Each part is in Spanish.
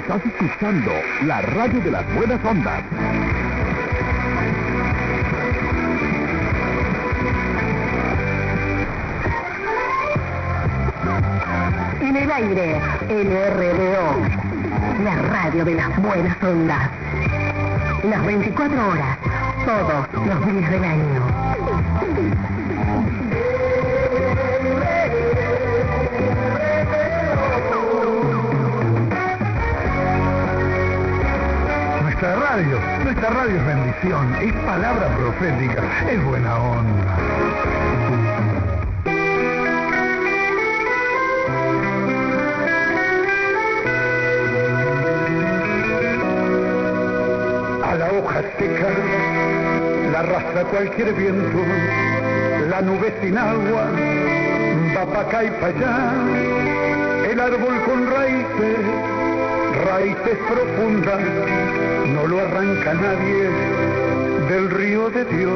Estás escuchando la radio de las buenas ondas. En el aire, LRBO, la radio de las buenas ondas. Las 24 horas, todos los días del año. Nuestra radio es bendición, es palabra profética, es buena onda. A la hoja seca la arrastra cualquier viento, la nube sin agua va pa' acá y pa' allá, el árbol con raíces profundas, no lo arranca nadie del río de Dios.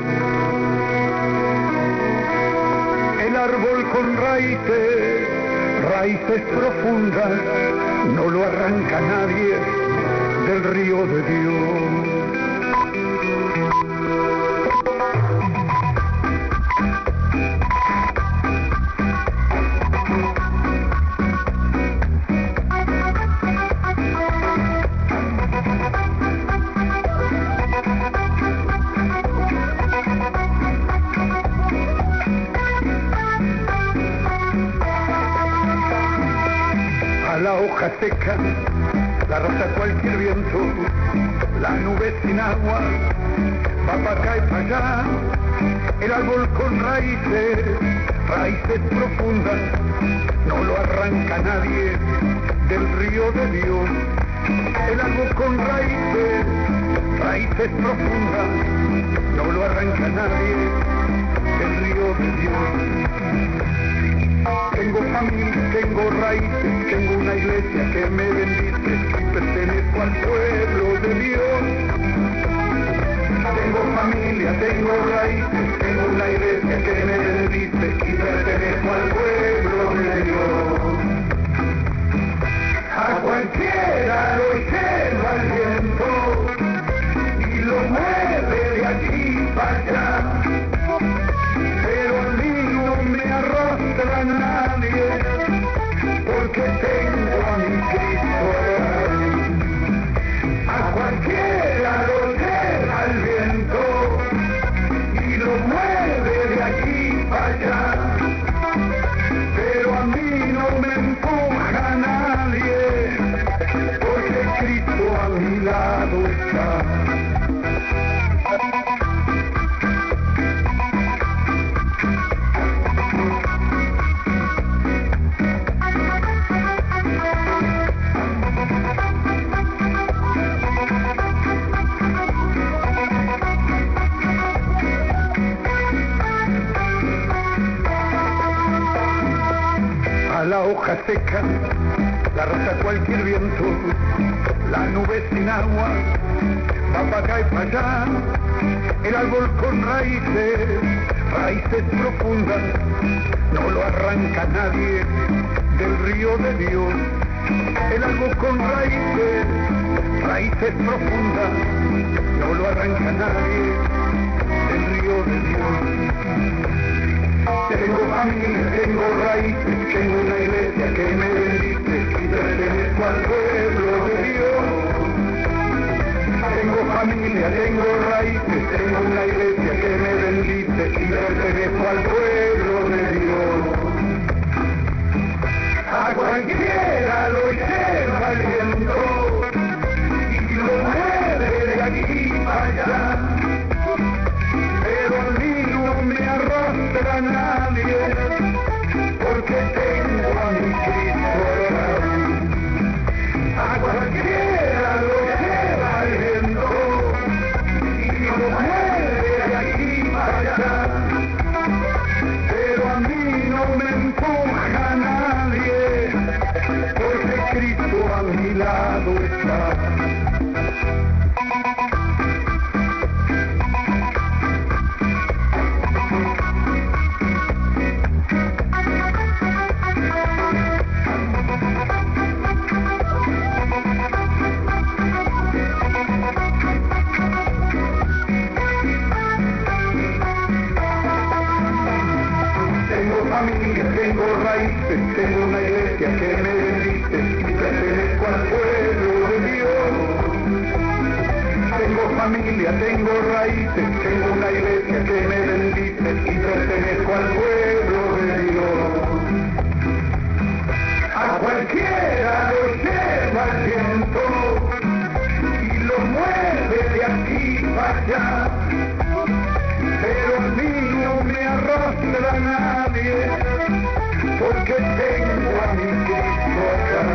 El árbol con raíces profundas, no lo arranca nadie del río de Dios. La hoja seca la arrastra cualquier viento, la nube sin agua va para acá y para allá, el árbol con raíces profundas, no lo arranca nadie del río de Dios. El árbol con raíces profundas, no lo arranca nadie del río de Dios. Tengo familia, tengo raíces, tengo una iglesia que me bendice y pertenezco al pueblo de Dios. Tengo familia, tengo raíces, tengo una iglesia que me bendice y pertenezco al pueblo de Dios. A cualquiera lo lleva el viento y lo mueve de aquí para allá, pero a mí no me arrastra nadie, porque tengo a mi Cristo. A cualquiera lo lleva el viento y lo mueve de aquí para allá, pero a mí no me empuja nadie, porque Cristo a mi lado está. La hoja seca la arrastra cualquier viento, la nube sin agua va para acá y para allá, el árbol con raíces profundas, no lo arranca nadie del río de Dios. El árbol con raíces profundas, no lo arranca nadie del río de Dios. Tengo familia, tengo raíces, tengo una iglesia que me bendice y pertenezco al pueblo de Dios. Tengo familia, tengo raíces, tengo una iglesia que me bendice y pertenezco al pueblo de Dios. A cualquiera lo lleva el viento y lo mueve de aquí para allá, pero a mí no me arrastra nadie, porque tengo a mi Cristo. A cualquiera lo lleva el viento y lo mueve de aquí para allá, pero a mí no me empuja nadie, porque Cristo a mi lado está. raíces, tengo una iglesia que me bendice y pertenezco al pueblo de Dios. Tengo familia, tengo raíces, tengo una iglesia que me bendice y pertenezco al pueblo de Dios. A cualquiera lo lleva el viento y lo mueve de aquí para allá, pero a mí no me arrastra nadie, porque tengo a mi Cristo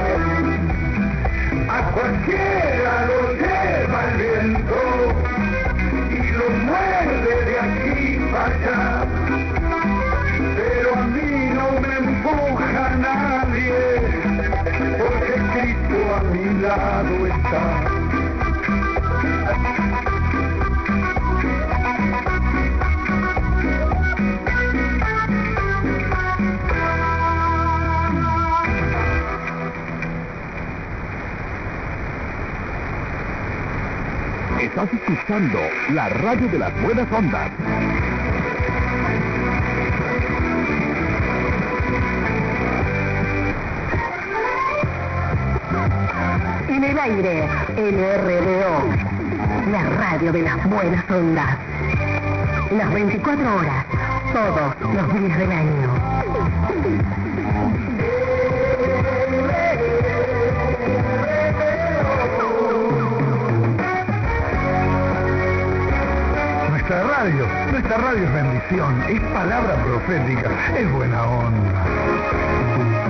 acá. A cualquiera lo lleva el viento y lo mueve de aquí para allá, pero a mí no me empuja nadie, porque Cristo a mi lado está. Estás escuchando la radio de las buenas ondas. En el aire, LRDO, la radio de las buenas ondas. Las 24 horas, todos los días del año. Nuestra radio es bendición, es palabra profética, es buena onda.